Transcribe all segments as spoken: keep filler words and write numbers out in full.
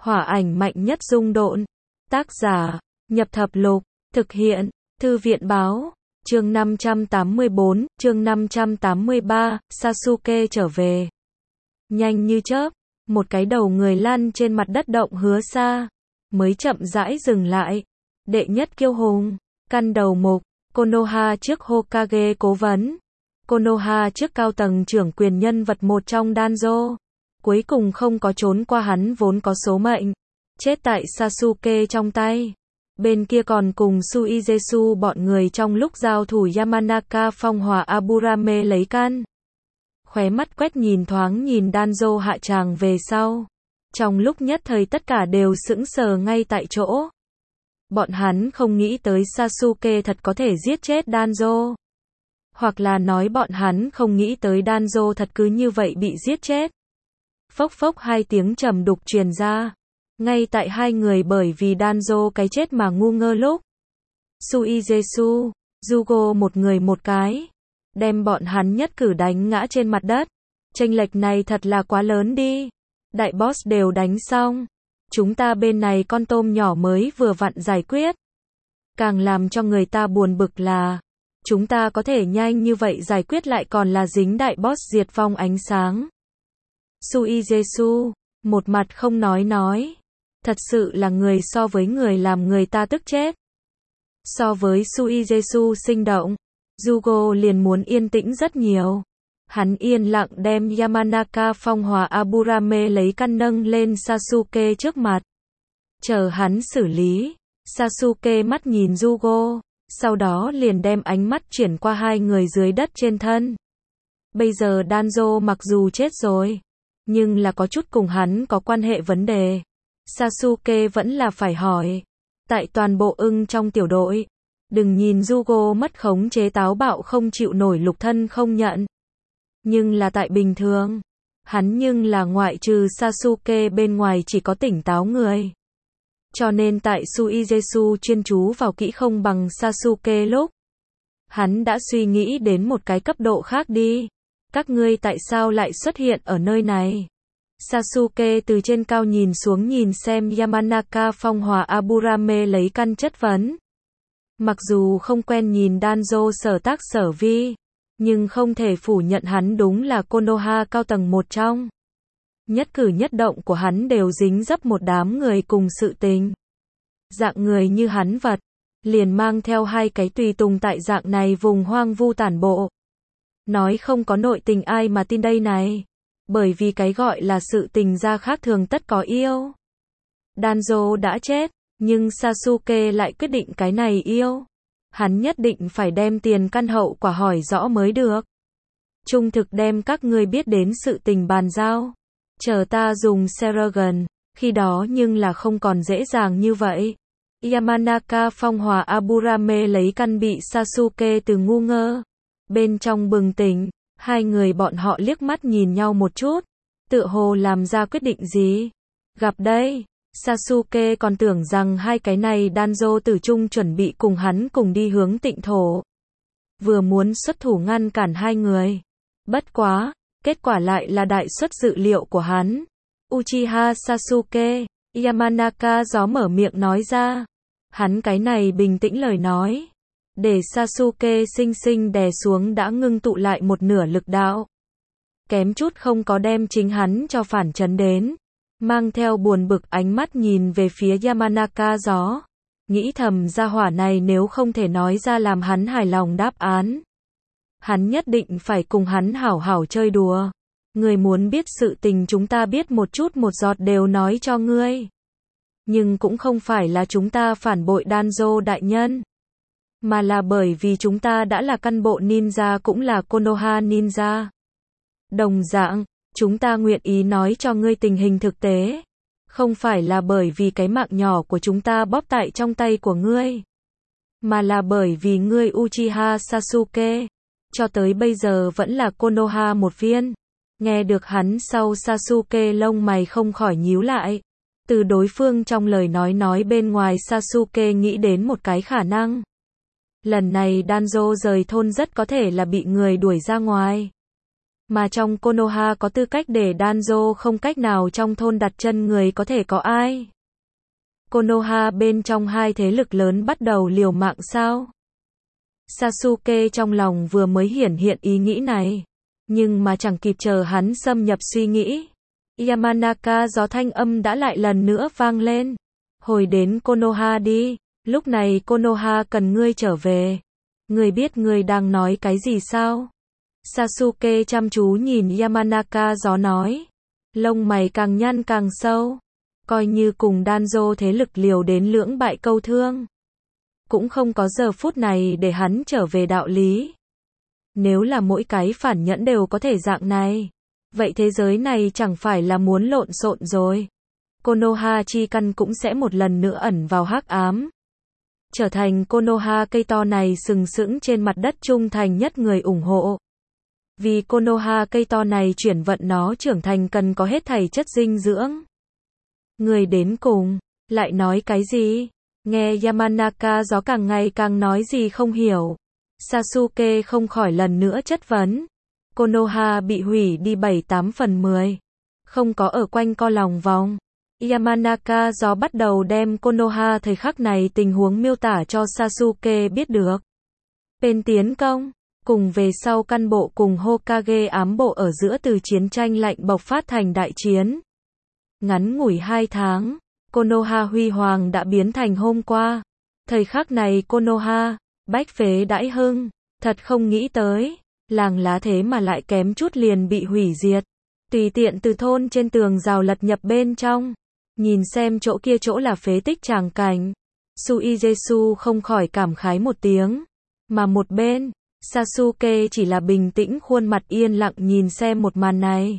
Hỏa ảnh mạnh nhất dung độn. Tác giả, Nhập Thập Lục. Thực hiện, Thư viện báo. Chương năm trăm tám mươi bốn, chương năm trăm tám mươi ba, Sasuke trở về. Nhanh như chớp, một cái đầu người lăn trên mặt đất động hứa xa, mới chậm rãi dừng lại. Đệ nhất kiêu hùng, căn đầu mục, Konoha trước Hokage cố vấn. Konoha trước cao tầng trưởng quyền nhân vật một trong Danzo. Cuối cùng không có trốn qua hắn vốn có số mệnh. Chết tại Sasuke trong tay. Bên kia còn cùng Suizetsu bọn người trong lúc giao thủ Yamanaka phong hòa Aburame lấy căn. Khóe mắt quét nhìn thoáng nhìn Danzo hạ tràng về sau. Trong lúc nhất thời tất cả đều sững sờ ngay tại chỗ. Bọn hắn không nghĩ tới Sasuke thật có thể giết chết Danzo. Hoặc là nói bọn hắn không nghĩ tới Danzo thật cứ như vậy bị giết chết. Phốc phốc hai tiếng trầm đục truyền ra. Ngay tại hai người bởi vì Danzo cái chết mà ngu ngơ lúc. Suizetsu, Zugo một người một cái. Đem bọn hắn nhất cử đánh ngã trên mặt đất. Chênh lệch này thật là quá lớn đi. Đại boss đều đánh xong. Chúng ta bên này con tôm nhỏ mới vừa vặn giải quyết. Càng làm cho người ta buồn bực là. Chúng ta có thể nhanh như vậy giải quyết lại còn là dính đại boss diệt vong ánh sáng. Suizetsu, một mặt không nói nói. Thật sự là người so với người làm người ta tức chết. So với Suizetsu sinh động, Zugo liền muốn yên tĩnh rất nhiều. Hắn yên lặng đem Yamanaka phong hòa Aburame lấy căn nâng lên Sasuke trước mặt. Chờ hắn xử lý. Sasuke mắt nhìn Zugo, sau đó liền đem ánh mắt chuyển qua hai người dưới đất trên thân. Bây giờ Danzo mặc dù chết rồi, nhưng là có chút cùng hắn có quan hệ vấn đề. Sasuke vẫn là phải hỏi. Tại toàn bộ ưng trong tiểu đội, đừng nhìn Zugo mất khống chế táo bạo không chịu nổi lục thân không nhận. Nhưng là tại bình thường, hắn nhưng là ngoại trừ Sasuke bên ngoài chỉ có tỉnh táo người. Cho nên tại Suizetsu chuyên chú vào kỹ không bằng Sasuke lúc. Hắn đã suy nghĩ đến một cái cấp độ khác đi. Các ngươi tại sao lại xuất hiện ở nơi này? Sasuke từ trên cao nhìn xuống nhìn xem Yamanaka phong hòa Aburame lấy căn chất vấn. Mặc dù không quen nhìn Danzo sở tác sở vi, nhưng không thể phủ nhận hắn đúng là Konoha cao tầng một trong. Nhất cử nhất động của hắn đều dính dấp một đám người cùng sự tình. Dạng người như hắn vật, liền mang theo hai cái tùy tùng tại dạng này vùng hoang vu tản bộ. Nói không có nội tình ai mà tin đây này. Bởi vì cái gọi là sự tình gia khác thường tất có yêu. Danzo đã chết, nhưng Sasuke lại quyết định cái này yêu. Hắn nhất định phải đem tiền căn hậu quả hỏi rõ mới được. Trung thực đem các ngươi biết đến sự tình bàn giao. Chờ ta dùng Seragon, khi đó nhưng là không còn dễ dàng như vậy. Yamanaka phong hòa Aburame lấy căn bị Sasuke từ ngu ngơ. Bên trong bừng tỉnh. Hai người bọn họ liếc mắt nhìn nhau một chút, tựa hồ làm ra quyết định gì. Gặp đây, Sasuke còn tưởng rằng hai cái này Danzo tử trung chuẩn bị cùng hắn cùng đi hướng tịnh thổ. Vừa muốn xuất thủ ngăn cản hai người. Bất quá, kết quả lại là đại xuất dự liệu của hắn. Uchiha Sasuke, Yamanaka gió mở miệng nói ra. Hắn cái này bình tĩnh lời nói. Để Sasuke sinh sinh đè xuống đã ngưng tụ lại một nửa lực đạo. Kém chút không có đem chính hắn cho phản chấn đến. Mang theo buồn bực ánh mắt nhìn về phía Yamanaka gió. Nghĩ thầm gia hỏa này nếu không thể nói ra làm hắn hài lòng đáp án. Hắn nhất định phải cùng hắn hảo hảo chơi đùa. Người muốn biết sự tình chúng ta biết một chút một giọt đều nói cho ngươi. Nhưng cũng không phải là chúng ta phản bội Danzo đại nhân. Mà là bởi vì chúng ta đã là căn bộ ninja cũng là Konoha ninja. Đồng dạng, chúng ta nguyện ý nói cho ngươi tình hình thực tế. Không phải là bởi vì cái mạng nhỏ của chúng ta bóp tại trong tay của ngươi. Mà là bởi vì ngươi Uchiha Sasuke. Cho tới bây giờ vẫn là Konoha một viên. Nghe được hắn sau Sasuke lông mày không khỏi nhíu lại. Từ đối phương trong lời nói nói bên ngoài Sasuke nghĩ đến một cái khả năng. Lần này Danzo rời thôn rất có thể là bị người đuổi ra ngoài. Mà trong Konoha có tư cách để Danzo không cách nào trong thôn đặt chân người có thể có ai. Konoha bên trong hai thế lực lớn bắt đầu liều mạng sao? Sasuke trong lòng vừa mới hiển hiện ý nghĩ này. Nhưng mà chẳng kịp chờ hắn xâm nhập suy nghĩ. Yamanaka gió thanh âm đã lại lần nữa vang lên. Hồi đến Konoha đi, lúc này Konoha cần ngươi trở về. Ngươi biết ngươi đang nói cái gì sao? Sasuke chăm chú nhìn Yamanaka gió nói. Lông mày càng nhăn càng sâu. Coi như cùng Danzo thế lực liều đến lưỡng bại câu thương. Cũng không có giờ phút này để hắn trở về đạo lý. Nếu là mỗi cái phản nhẫn đều có thể dạng này, vậy thế giới này chẳng phải là muốn lộn xộn rồi. Konoha chi căn cũng sẽ một lần nữa ẩn vào hắc ám. Trở thành Konoha cây to này sừng sững trên mặt đất trung thành nhất người ủng hộ. Vì Konoha cây to này chuyển vận nó trưởng thành cần có hết thảy chất dinh dưỡng. Người đến cùng, lại nói cái gì? Nghe Yamanaka gió càng ngày càng nói gì không hiểu. Sasuke không khỏi lần nữa chất vấn. Konoha bị hủy đi bảy tám phần mười. Không có ở quanh co lòng vòng. Yamanaka gió bắt đầu đem Konoha thời khắc này tình huống miêu tả cho Sasuke biết được. Bên tiến công, cùng về sau căn bộ cùng Hokage ám bộ ở giữa từ chiến tranh lạnh bộc phát thành đại chiến. Ngắn ngủi hai tháng, Konoha huy hoàng đã biến thành hôm qua. Thời khắc này Konoha, bách phế đãi hưng, thật không nghĩ tới, làng lá thế mà lại kém chút liền bị hủy diệt. Tùy tiện từ thôn trên tường rào lật nhập bên trong, nhìn xem chỗ kia chỗ là phế tích tràng cảnh. Suijesu không khỏi cảm khái một tiếng, mà một bên, Sasuke chỉ là bình tĩnh khuôn mặt yên lặng nhìn xem một màn này.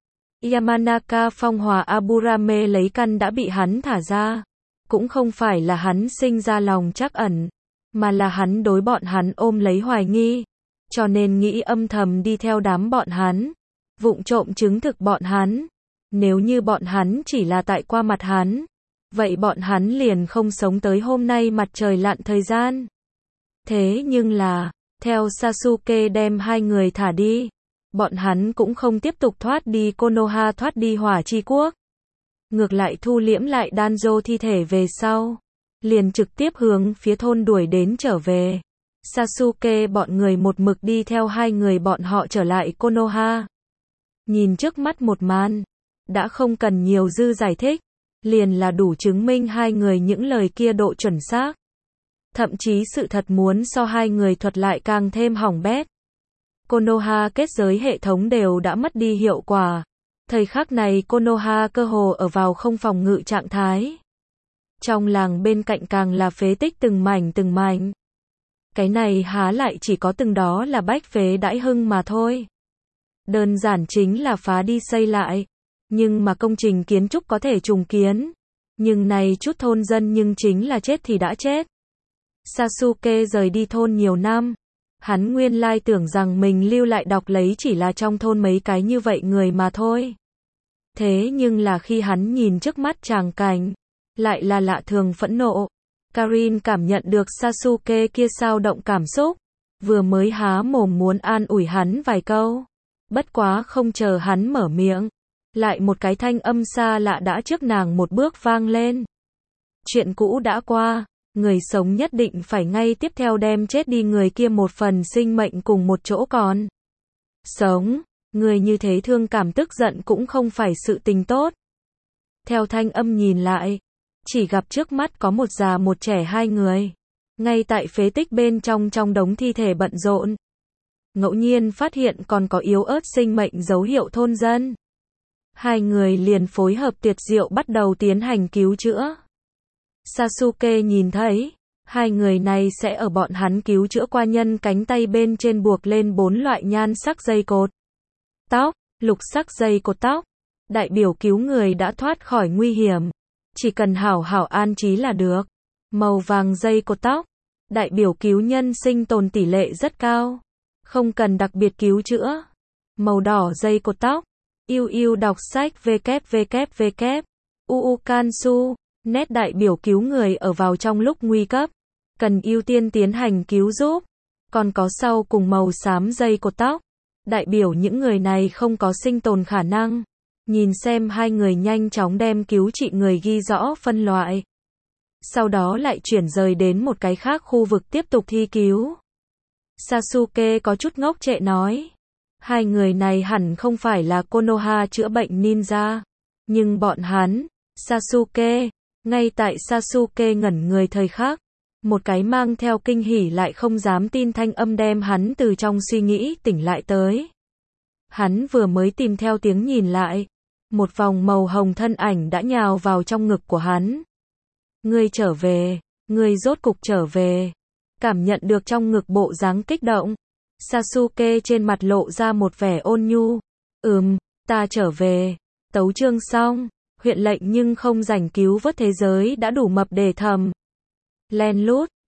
Yamanaka phong hòa Aburame lấy căn đã bị hắn thả ra. Cũng không phải là hắn sinh ra lòng trắc ẩn, mà là hắn đối bọn hắn ôm lấy hoài nghi. Cho nên nghĩ âm thầm đi theo đám bọn hắn. Vụng trộm chứng thực bọn hắn. Nếu như bọn hắn chỉ là tại qua mặt hắn, vậy bọn hắn liền không sống tới hôm nay mặt trời lặn thời gian. Thế nhưng là, theo Sasuke đem hai người thả đi, bọn hắn cũng không tiếp tục thoát đi Konoha thoát đi Hỏa Chi Quốc. Ngược lại thu liễm lại Danzo thi thể về sau. Liền trực tiếp hướng phía thôn đuổi đến trở về. Sasuke bọn người một mực đi theo hai người bọn họ trở lại Konoha. Nhìn trước mắt một màn, đã không cần nhiều dư giải thích. Liền là đủ chứng minh hai người những lời kia độ chuẩn xác. Thậm chí sự thật muốn so hai người thuật lại càng thêm hỏng bét. Konoha kết giới hệ thống đều đã mất đi hiệu quả. Thời khắc này Konoha cơ hồ ở vào không phòng ngự trạng thái. Trong làng bên cạnh càng là phế tích từng mảnh từng mảnh. Cái này há lại chỉ có từng đó là bách phế đãi hưng mà thôi. Đơn giản chính là phá đi xây lại. Nhưng mà công trình kiến trúc có thể trùng kiến. Nhưng này chút thôn dân nhưng chính là chết thì đã chết. Sasuke rời đi thôn nhiều năm. Hắn nguyên lai tưởng rằng mình lưu lại đọc lấy chỉ là trong thôn mấy cái như vậy người mà thôi. Thế nhưng là khi hắn nhìn trước mắt tràng cảnh, lại là lạ thường phẫn nộ. Karin cảm nhận được Sasuke kia sao động cảm xúc, vừa mới há mồm muốn an ủi hắn vài câu. Bất quá không chờ hắn mở miệng, lại một cái thanh âm xa lạ đã trước nàng một bước vang lên. Chuyện cũ đã qua, người sống nhất định phải ngay tiếp theo đem chết đi người kia một phần sinh mệnh cùng một chỗ còn. Sống, người như thế thương cảm tức giận cũng không phải sự tình tốt. Theo thanh âm nhìn lại, chỉ gặp trước mắt có một già một trẻ hai người. Ngay tại phế tích bên trong trong đống thi thể bận rộn. Ngẫu nhiên phát hiện còn có yếu ớt sinh mệnh dấu hiệu thôn dân. Hai người liền phối hợp tuyệt diệu bắt đầu tiến hành cứu chữa. Sasuke nhìn thấy, hai người này sẽ ở bọn hắn cứu chữa qua nhân cánh tay bên trên buộc lên bốn loại nhan sắc dây cột tóc, lục sắc dây cột tóc, đại biểu cứu người đã thoát khỏi nguy hiểm. Chỉ cần hảo hảo an trí là được. Màu vàng dây cột tóc, đại biểu cứu nhân sinh tồn tỷ lệ rất cao. Không cần đặc biệt cứu chữa. Màu đỏ dây cột tóc, yêu yêu đọc sách www. uu Kansu, nét đại biểu cứu người ở vào trong lúc nguy cấp. Cần ưu tiên tiến hành cứu giúp. Còn có sau cùng màu xám dây cột tóc, đại biểu những người này không có sinh tồn khả năng. Nhìn xem hai người nhanh chóng đem cứu trị người ghi rõ phân loại. Sau đó lại chuyển rời đến một cái khác khu vực tiếp tục thi cứu. Sasuke có chút ngốc trệ nói. Hai người này hẳn không phải là Konoha chữa bệnh ninja. Nhưng bọn hắn, Sasuke, ngay tại Sasuke ngẩn người thời khắc, một cái mang theo kinh hỉ lại không dám tin thanh âm đem hắn từ trong suy nghĩ tỉnh lại tới. Hắn vừa mới tìm theo tiếng nhìn lại, một vòng màu hồng thân ảnh đã nhào vào trong ngực của hắn. Ngươi trở về, ngươi rốt cục trở về. Cảm nhận được trong ngực bộ dáng kích động, Sasuke trên mặt lộ ra một vẻ ôn nhu. Ừm, ta trở về. Tấu chương xong, huyện lệnh nhưng không rảnh cứu vớt thế giới đã đủ mập để thầm. Len lút.